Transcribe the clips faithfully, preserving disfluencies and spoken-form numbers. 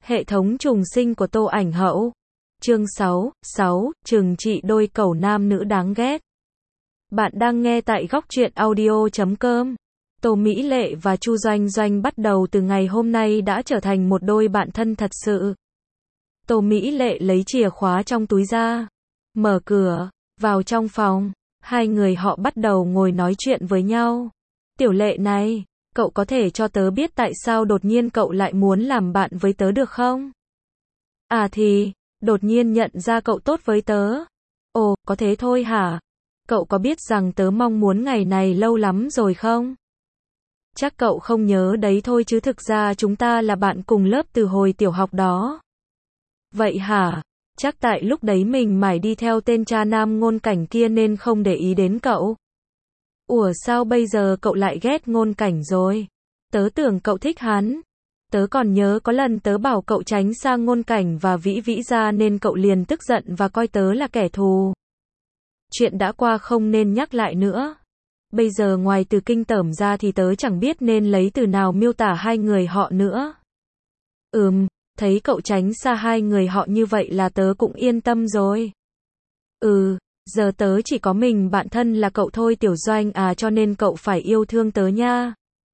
Hệ thống trùng sinh của Tô Ảnh Hậu. Chương sáu, sáu, trừng trị đôi cẩu nam nữ đáng ghét. Bạn đang nghe tại góc truyện audio chấm com. Tô Mỹ Lệ và Chu Doanh Doanh bắt đầu từ ngày hôm nay đã trở thành một đôi bạn thân thật sự. Tô Mỹ Lệ lấy chìa khóa trong túi ra, mở cửa, vào trong phòng, hai người họ bắt đầu ngồi nói chuyện với nhau. Tiểu Lệ này, cậu có thể cho tớ biết tại sao đột nhiên cậu lại muốn làm bạn với tớ được không? À thì, đột nhiên nhận ra cậu tốt với tớ. Ồ, có thế thôi hả? Cậu có biết rằng tớ mong muốn ngày này lâu lắm rồi không? Chắc cậu không nhớ đấy thôi chứ thực ra chúng ta là bạn cùng lớp từ hồi tiểu học đó. Vậy hả? Chắc tại lúc đấy mình mải đi theo tên cha nam Ngôn Cảnh kia nên không để ý đến cậu. Ủa sao bây giờ cậu lại ghét Ngôn Cảnh rồi? Tớ tưởng cậu thích hắn. Tớ còn nhớ có lần tớ bảo cậu tránh xa Ngôn Cảnh và Vĩ Vĩ ra nên cậu liền tức giận và coi tớ là kẻ thù. Chuyện đã qua không nên nhắc lại nữa. Bây giờ ngoài từ kinh tởm ra thì tớ chẳng biết nên lấy từ nào miêu tả hai người họ nữa. Ừm, thấy cậu tránh xa hai người họ như vậy là tớ cũng yên tâm rồi. Ừ, giờ tớ chỉ có mình bạn thân là cậu thôi Tiểu Doanh à, cho nên cậu phải yêu thương tớ nha.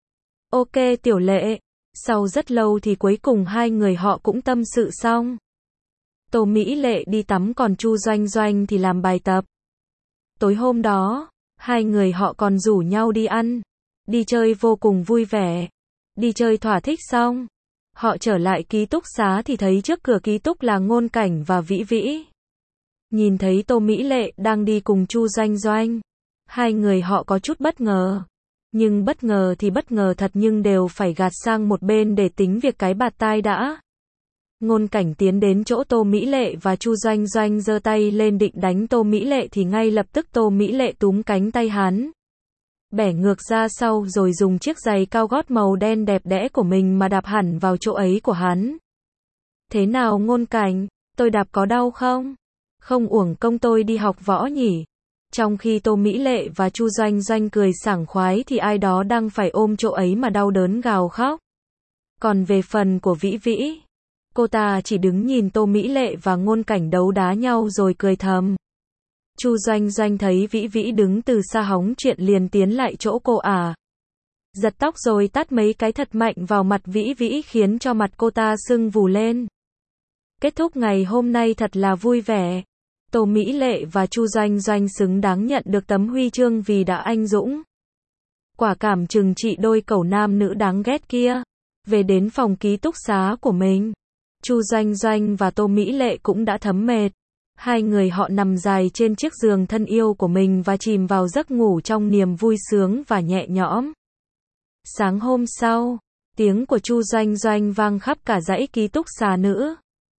Ok Tiểu Lệ. Sau rất lâu thì cuối cùng hai người họ cũng tâm sự xong. Tô Mỹ Lệ đi tắm còn Chu Doanh Doanh thì làm bài tập. Tối hôm đó, hai người họ còn rủ nhau đi ăn, đi chơi vô cùng vui vẻ. Đi chơi thỏa thích xong, họ trở lại ký túc xá thì thấy trước cửa ký túc là Ngôn Cảnh và Vĩ Vĩ. Nhìn thấy Tô Mỹ Lệ đang đi cùng Chu Doanh Doanh, hai người họ có chút bất ngờ. Nhưng bất ngờ thì bất ngờ thật nhưng đều phải gạt sang một bên để tính việc cái bạt tai đã. Ngôn Cảnh tiến đến chỗ Tô Mỹ Lệ và Chu Doanh Doanh giơ tay lên định đánh Tô Mỹ Lệ thì ngay lập tức Tô Mỹ Lệ túm cánh tay hắn, bẻ ngược ra sau rồi dùng chiếc giày cao gót màu đen đẹp đẽ của mình mà đạp hẳn vào chỗ ấy của hắn. Thế nào Ngôn Cảnh, tôi đạp có đau không? Không uổng công tôi đi học võ nhỉ? Trong khi Tô Mỹ Lệ và Chu Doanh Doanh cười sảng khoái thì ai đó đang phải ôm chỗ ấy mà đau đớn gào khóc. Còn về phần của Vĩ Vĩ, cô ta chỉ đứng nhìn Tô Mỹ Lệ và Ngôn Cảnh đấu đá nhau rồi cười thầm. Chu Doanh Doanh thấy Vĩ Vĩ đứng từ xa hóng chuyện liền tiến lại chỗ cô à. Giật tóc rồi tát mấy cái thật mạnh vào mặt Vĩ Vĩ khiến cho mặt cô ta sưng vù lên. Kết thúc ngày hôm nay thật là vui vẻ. Tô Mỹ Lệ và Chu Doanh Doanh xứng đáng nhận được tấm huy chương vì đã anh dũng. Quả cảm trừng trị đôi cẩu nam nữ đáng ghét kia. Về đến phòng ký túc xá của mình, Chu Doanh Doanh và Tô Mỹ Lệ cũng đã thấm mệt. Hai người họ nằm dài trên chiếc giường thân yêu của mình và chìm vào giấc ngủ trong niềm vui sướng và nhẹ nhõm. Sáng hôm sau, tiếng của Chu Doanh Doanh vang khắp cả dãy ký túc xá nữ.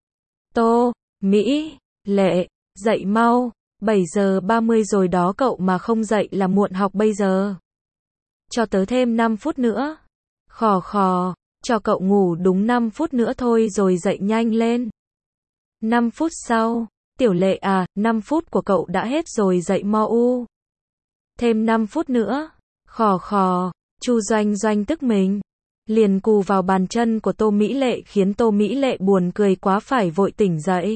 Tô, Mỹ, Lệ, dậy mau, bảy giờ ba mươi rồi đó cậu mà không dậy là muộn học bây giờ. Cho tớ thêm năm phút nữa. Khò khò, cho cậu ngủ đúng năm phút nữa thôi rồi dậy nhanh lên. năm phút sau, Tiểu Lệ à, năm phút của cậu đã hết rồi dậy mau u. Thêm năm phút nữa. Khò khò, Chu Doanh Doanh tức mình. Liền cù vào bàn chân của Tô Mỹ Lệ khiến Tô Mỹ Lệ buồn cười quá phải vội tỉnh dậy.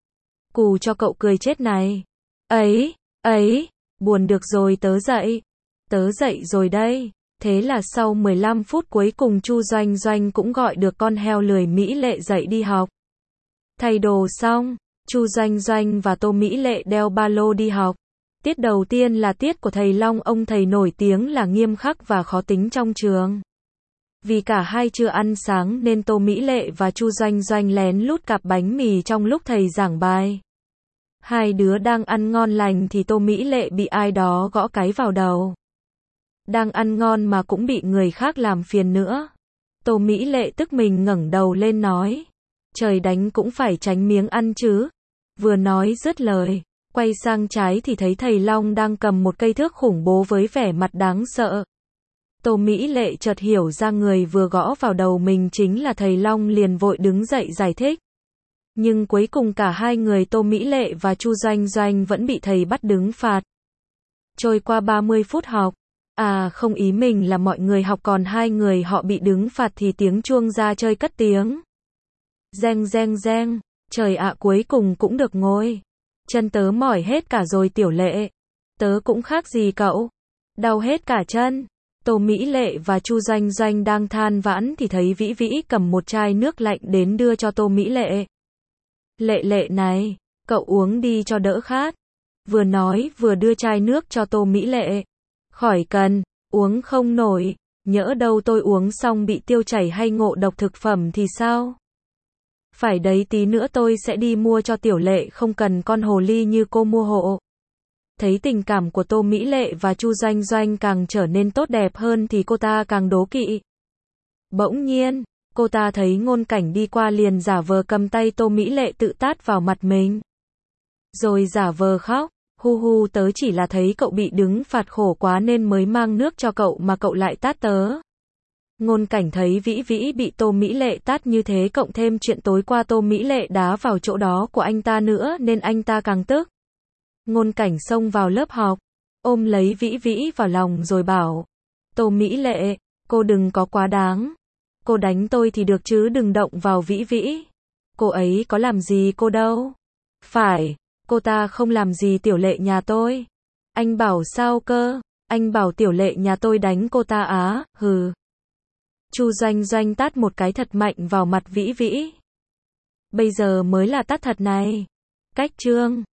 Cù cho cậu cười chết này. Ấy, ấy, buồn được rồi tớ dậy. Tớ dậy rồi đây. Thế là sau mười lăm phút cuối cùng Chu Doanh Doanh cũng gọi được con heo lười Mỹ Lệ dậy đi học. Thay đồ xong, Chu Doanh Doanh và Tô Mỹ Lệ đeo ba lô đi học. Tiết đầu tiên là tiết của thầy Long, ông thầy nổi tiếng là nghiêm khắc và khó tính trong trường. Vì cả hai chưa ăn sáng nên Tô Mỹ Lệ và Chu Doanh Doanh lén lút cặp bánh mì trong lúc thầy giảng bài. Hai đứa đang ăn ngon lành thì Tô Mỹ Lệ bị ai đó gõ cái vào đầu. Đang ăn ngon mà cũng bị người khác làm phiền nữa. Tô Mỹ Lệ tức mình ngẩng đầu lên nói. Trời đánh cũng phải tránh miếng ăn chứ. Vừa nói dứt lời, quay sang trái thì thấy thầy Long đang cầm một cây thước khủng bố với vẻ mặt đáng sợ. Tô Mỹ Lệ chợt hiểu ra người vừa gõ vào đầu mình chính là thầy Long liền vội đứng dậy giải thích. Nhưng cuối cùng cả hai người Tô Mỹ Lệ và Chu Doanh Doanh vẫn bị thầy bắt đứng phạt. Trôi qua ba mươi phút học. À không, ý mình là mọi người học còn hai người họ bị đứng phạt thì tiếng chuông ra chơi cất tiếng. Reng reng reng, trời ạ cuối cùng cũng được ngồi. Chân tớ mỏi hết cả rồi Tiểu Lệ. Tớ cũng khác gì cậu. Đau hết cả chân. Tô Mỹ Lệ và Chu Doanh Doanh đang than vãn thì thấy Vĩ Vĩ cầm một chai nước lạnh đến đưa cho Tô Mỹ Lệ. Lệ Lệ này, cậu uống đi cho đỡ khát. Vừa nói vừa đưa chai nước cho Tô Mỹ Lệ. Khỏi cần, uống không nổi, nhỡ đâu tôi uống xong bị tiêu chảy hay ngộ độc thực phẩm thì sao? Phải đấy, tí nữa tôi sẽ đi mua cho Tiểu Lệ, không cần con hồ ly như cô mua hộ. Thấy tình cảm của Tô Mỹ Lệ và Chu Doanh Doanh càng trở nên tốt đẹp hơn thì cô ta càng đố kỵ. Bỗng nhiên, cô ta thấy Ngôn Cảnh đi qua liền giả vờ cầm tay Tô Mỹ Lệ tự tát vào mặt mình. Rồi giả vờ khóc, hu hu tớ chỉ là thấy cậu bị đứng phạt khổ quá nên mới mang nước cho cậu mà cậu lại tát tớ. Ngôn Cảnh thấy Vĩ Vĩ bị Tô Mỹ Lệ tát như thế cộng thêm chuyện tối qua Tô Mỹ Lệ đá vào chỗ đó của anh ta nữa nên anh ta càng tức. Ngôn Cảnh xông vào lớp học, ôm lấy Vĩ Vĩ vào lòng rồi bảo, Tô Mỹ Lệ, cô đừng có quá đáng. Cô đánh tôi thì được chứ đừng động vào Vĩ Vĩ. Cô ấy có làm gì cô đâu. Phải, cô ta không làm gì Tiểu Lệ nhà tôi. Anh bảo sao cơ? Anh bảo Tiểu Lệ nhà tôi đánh cô ta á, hừ. Chu Doanh Doanh tát một cái thật mạnh vào mặt Vĩ Vĩ. Bây giờ mới là tát thật này. Cách chương